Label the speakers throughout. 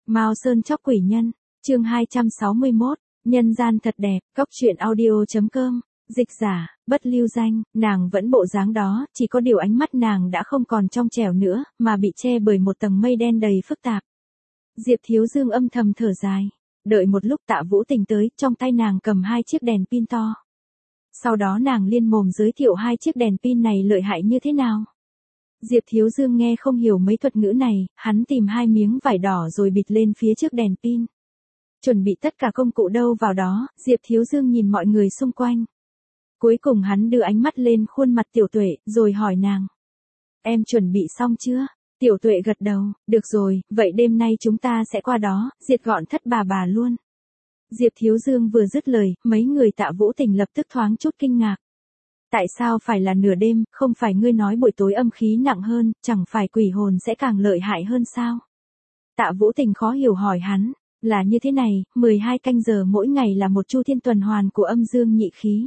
Speaker 1: Mao Sơn chóc quỷ nhân, chương 261, nhân gian thật đẹp, góc truyện audio.com, dịch giả, bất lưu danh, nàng vẫn bộ dáng đó, chỉ có điều ánh mắt nàng đã không còn trong trẻo nữa, mà bị che bởi một tầng mây đen đầy phức tạp. Diệp Thiếu Dương âm thầm thở dài, đợi một lúc Tạ Vũ Tình tới, trong tay nàng cầm 2 chiếc đèn pin to. Sau đó nàng liên mồm giới thiệu 2 chiếc đèn pin này lợi hại như thế nào. Diệp Thiếu Dương nghe không hiểu mấy thuật ngữ này, hắn tìm 2 miếng vải đỏ rồi bịt lên phía trước đèn pin. Chuẩn bị tất cả công cụ đâu vào đó, Diệp Thiếu Dương nhìn mọi người xung quanh. Cuối cùng hắn đưa ánh mắt lên khuôn mặt Tiểu Tuệ, rồi hỏi nàng. Em chuẩn bị xong chưa? Tiểu Tuệ gật đầu, được rồi, vậy đêm nay chúng ta sẽ qua đó, diệt gọn thất bà luôn. Diệp Thiếu Dương vừa dứt lời, mấy người Tạ Vũ Tình lập tức thoáng chút kinh ngạc. Tại sao phải là nửa đêm, không phải ngươi nói buổi tối âm khí nặng hơn, chẳng phải quỷ hồn sẽ càng lợi hại hơn sao? Tạ Vũ Tình khó hiểu hỏi hắn, là như thế này, 12 canh giờ mỗi ngày là một chu thiên tuần hoàn của âm dương nhị khí.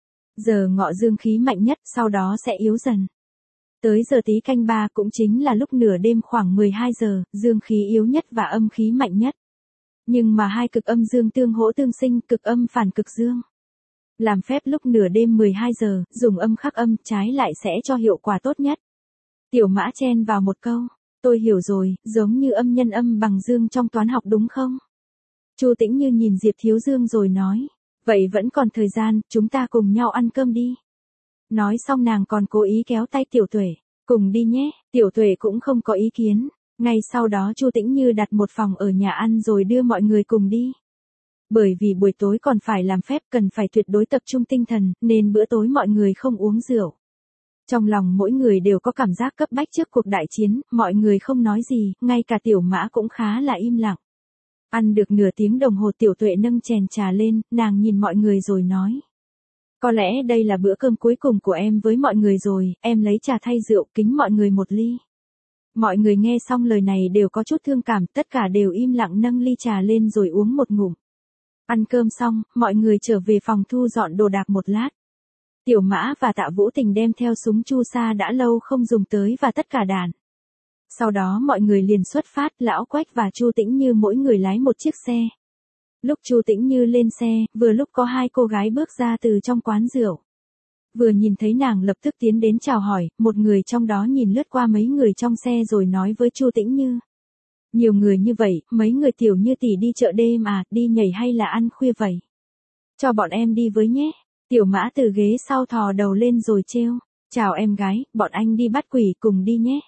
Speaker 1: Giờ ngọ dương khí mạnh nhất, sau đó sẽ yếu dần. Tới giờ Tý canh 3 cũng chính là lúc nửa đêm khoảng 12 giờ, dương khí yếu nhất và âm khí mạnh nhất. Nhưng mà hai cực âm dương tương hỗ tương sinh, cực âm phản cực dương. Làm phép lúc nửa đêm 12 giờ, dùng âm khắc âm, trái lại sẽ cho hiệu quả tốt nhất. Tiểu Mã chen vào một câu, tôi hiểu rồi, giống như âm nhân âm bằng dương trong toán học đúng không? Chu Tĩnh Như nhìn Diệp Thiếu Dương rồi nói, vậy vẫn còn thời gian, chúng ta cùng nhau ăn cơm đi. Nói xong nàng còn cố ý kéo tay Tiểu Tuệ, cùng đi nhé, Tiểu Tuệ cũng không có ý kiến. Ngay sau đó Chu Tĩnh Như đặt một phòng ở nhà ăn rồi đưa mọi người cùng đi. Bởi vì buổi tối còn phải làm phép cần phải tuyệt đối tập trung tinh thần, nên bữa tối mọi người không uống rượu. Trong lòng mỗi người đều có cảm giác cấp bách trước cuộc đại chiến, mọi người không nói gì, ngay cả Tiểu Mã cũng khá là im lặng. Ăn được nửa tiếng đồng hồ Tiểu Tuệ nâng chén trà lên, nàng nhìn mọi người rồi nói. Có lẽ đây là bữa cơm cuối cùng của em với mọi người rồi, em lấy trà thay rượu kính mọi người một ly. Mọi người nghe xong lời này đều có chút thương cảm, tất cả đều im lặng nâng ly trà lên rồi uống một ngụm. Ăn cơm xong, mọi người trở về phòng thu dọn đồ đạc một lát. Tiểu Mã và Tạ Vũ Tình đem theo súng chu sa đã lâu không dùng tới và tất cả đạn. Sau đó mọi người liền xuất phát, Lão Quách và Chu Tĩnh Như mỗi người lái một chiếc xe. Lúc Chu Tĩnh Như lên xe, vừa lúc có 2 cô gái bước ra từ trong quán rượu. Vừa nhìn thấy nàng lập tức tiến đến chào hỏi, một người trong đó nhìn lướt qua mấy người trong xe rồi nói với Chu Tĩnh Như. Nhiều người như vậy, mấy người Tiểu Như tỷ đi chợ đêm à, đi nhảy hay là ăn khuya vậy? Cho bọn em đi với nhé. Tiểu Mã từ ghế sau thò đầu lên rồi trêu. Chào em gái, bọn anh đi bắt quỷ cùng đi nhé.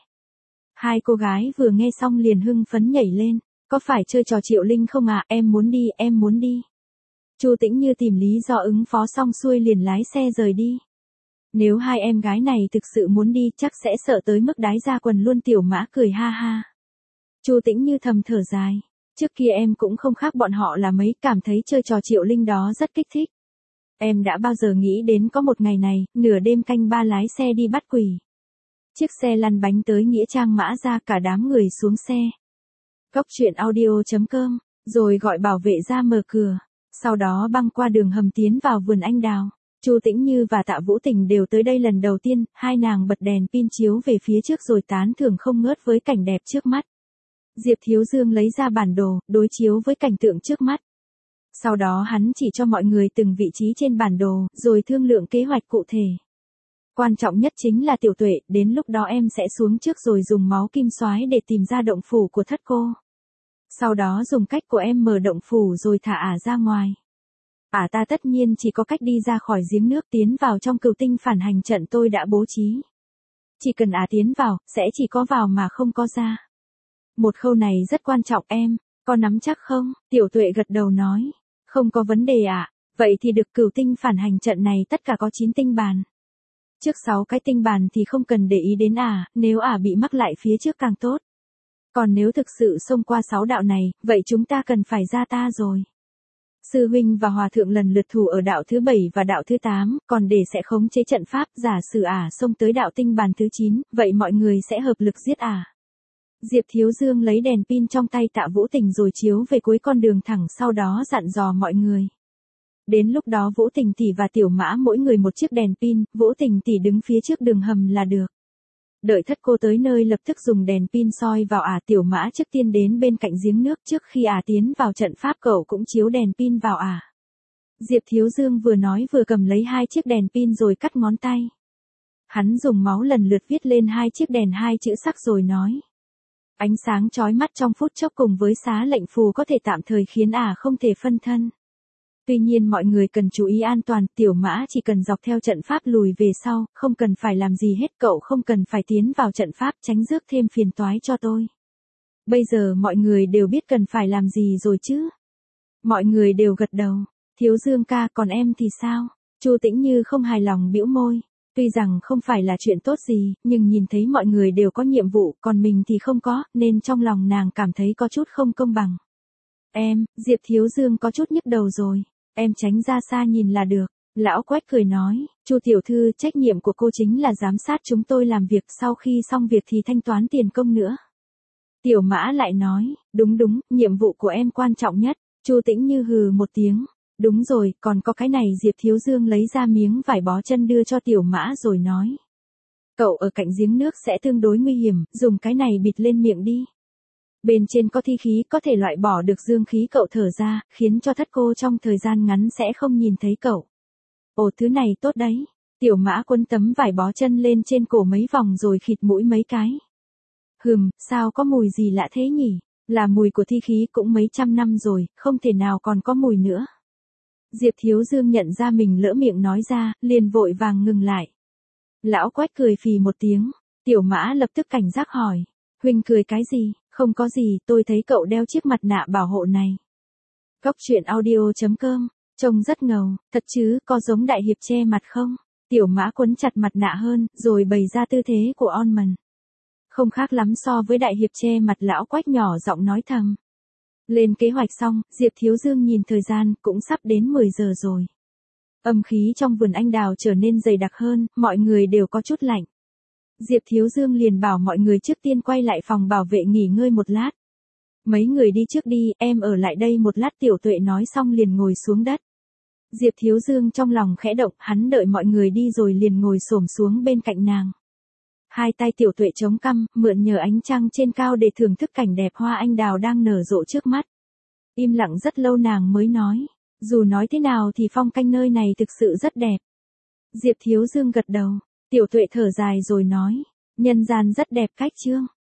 Speaker 1: 2 cô gái vừa nghe xong liền hưng phấn nhảy lên. Có phải chơi trò Triệu Linh không à, em muốn đi, em muốn đi. Chu Tĩnh Như tìm lý do ứng phó xong xuôi liền lái xe rời đi. Nếu 2 em gái này thực sự muốn đi chắc sẽ sợ tới mức đái ra quần luôn. Tiểu Mã cười ha ha. Chu Tĩnh Như thầm thở dài. Trước kia em cũng không khác bọn họ là mấy, cảm thấy chơi trò Triệu Linh đó rất kích thích. Em đã bao giờ nghĩ đến có một ngày này, nửa đêm canh 3 lái xe đi bắt quỷ. Chiếc xe lăn bánh tới nghĩa trang Mã ra, cả đám người xuống xe. Góc truyện audio.com, rồi gọi bảo vệ ra mở cửa. Sau đó băng qua đường hầm tiến vào vườn anh đào. Chu Tĩnh Như và Tạ Vũ Tình đều tới đây lần đầu tiên, 2 nàng bật đèn pin chiếu về phía trước rồi tán thưởng không ngớt với cảnh đẹp trước mắt. Diệp Thiếu Dương lấy ra bản đồ, đối chiếu với cảnh tượng trước mắt. Sau đó hắn chỉ cho mọi người từng vị trí trên bản đồ, rồi thương lượng kế hoạch cụ thể. Quan trọng nhất chính là Tiểu Tuệ, đến lúc đó em sẽ xuống trước rồi dùng máu kim xoái để tìm ra động phủ của thất cô. Sau đó dùng cách của em mở động phủ rồi thả ả ra ngoài. Ả ta tất nhiên chỉ có cách đi ra khỏi giếng nước tiến vào trong cửu tinh phản hành trận tôi đã bố trí. Chỉ cần ả tiến vào, sẽ chỉ có vào mà không có ra. Một khâu này rất quan trọng em, có nắm chắc không? Tiểu Tuệ gật đầu nói, không có vấn đề ạ. Vậy thì được, cửu tinh phản hành trận này tất cả có 9 tinh bàn. Trước 6 cái tinh bàn thì không cần để ý đến ả, nếu ả bị mắc lại phía trước càng tốt. Còn nếu thực sự xông qua 6 đạo này, vậy chúng ta cần phải ra ta rồi. Sư huynh và hòa thượng lần lượt thủ ở đạo thứ 7 và đạo thứ 8, còn để sẽ khống chế trận pháp, giả sử ả xông tới đạo tinh bàn thứ 9, vậy mọi người sẽ hợp lực giết ả. Diệp Thiếu Dương lấy đèn pin trong tay Tạ Vũ Tình rồi chiếu về cuối con đường thẳng, sau đó dặn dò mọi người. Đến lúc đó Vũ Tình tỷ và Tiểu Mã mỗi người một chiếc đèn pin, Vũ Tình tỷ đứng phía trước đường hầm là được. Đợi thất cô tới nơi lập tức dùng đèn pin soi vào Tiểu Mã trước tiên đến bên cạnh giếng nước, trước khi tiến vào trận pháp cậu cũng chiếu đèn pin vào Diệp Thiếu Dương vừa nói vừa cầm lấy 2 chiếc đèn pin rồi cắt ngón tay. Hắn dùng máu lần lượt viết lên 2 chiếc đèn 2 chữ sắc rồi nói. Ánh sáng chói mắt trong phút chốc cùng với xá lệnh phù có thể tạm thời khiến không thể phân thân. Tuy nhiên mọi người cần chú ý an toàn, Tiểu Mã chỉ cần dọc theo trận pháp lùi về sau, không cần phải làm gì hết, cậu không cần phải tiến vào trận pháp tránh rước thêm phiền toái cho tôi. Bây giờ mọi người đều biết cần phải làm gì rồi chứ? Mọi người đều gật đầu. Thiếu Dương ca, còn em thì sao? Chu Tĩnh Như không hài lòng bĩu môi. Tuy rằng không phải là chuyện tốt gì, nhưng nhìn thấy mọi người đều có nhiệm vụ, còn mình thì không có, nên trong lòng nàng cảm thấy có chút không công bằng. Diệp Thiếu Dương có chút nhức đầu rồi. Em tránh ra xa nhìn là được. Lão Quách cười nói, Chu tiểu thư, trách nhiệm của cô chính là giám sát chúng tôi làm việc, sau khi xong việc thì thanh toán tiền công nữa. Tiểu Mã lại nói, đúng, nhiệm vụ của em quan trọng nhất. Chu Tĩnh Như hừ một tiếng. Đúng rồi, còn có cái này. Diệp Thiếu Dương lấy ra miếng vải bó chân đưa cho Tiểu Mã rồi nói. Cậu ở cạnh giếng nước sẽ tương đối nguy hiểm, dùng cái này bịt lên miệng đi. Bên trên có thi khí có thể loại bỏ được dương khí cậu thở ra, khiến cho thất cô trong thời gian ngắn sẽ không nhìn thấy cậu. Ồ, thứ này tốt đấy. Tiểu Mã quấn tấm vải bó chân lên trên cổ mấy vòng rồi khịt mũi mấy cái. Sao có mùi gì lạ thế nhỉ? Là mùi của thi khí, cũng mấy trăm năm rồi, không thể nào còn có mùi nữa. Diệp Thiếu Dương nhận ra mình lỡ miệng nói ra, liền vội vàng ngừng lại. Lão Quách cười phì một tiếng. Tiểu Mã lập tức cảnh giác hỏi. Huynh cười cái gì? Không có gì, tôi thấy cậu đeo chiếc mặt nạ bảo hộ này. Góc truyện audio.com, trông rất ngầu, thật chứ, có giống đại hiệp che mặt không? Tiểu Mã quấn chặt mặt nạ hơn, rồi bày ra tư thế của Onman. Không khác lắm so với đại hiệp che mặt. Lão Quách nhỏ giọng nói thầm. Lên kế hoạch xong, Diệp Thiếu Dương nhìn thời gian, cũng sắp đến 10 giờ rồi. Âm khí trong vườn anh đào trở nên dày đặc hơn, mọi người đều có chút lạnh. Diệp Thiếu Dương liền bảo mọi người trước tiên quay lại phòng bảo vệ nghỉ ngơi một lát. Mấy người đi trước đi, em ở lại đây một lát. Tiểu Tuệ nói xong liền ngồi xuống đất. Diệp Thiếu Dương trong lòng khẽ động, hắn đợi mọi người đi rồi liền ngồi xổm xuống bên cạnh nàng. Hai tay Tiểu Tuệ chống cằm, mượn nhờ ánh trăng trên cao để thưởng thức cảnh đẹp hoa anh đào đang nở rộ trước mắt. Im lặng rất lâu nàng mới nói, dù nói thế nào thì phong cảnh nơi này thực sự rất đẹp. Diệp Thiếu Dương gật đầu. Tiểu Tuệ thở dài rồi nói, nhân gian rất đẹp cách chương.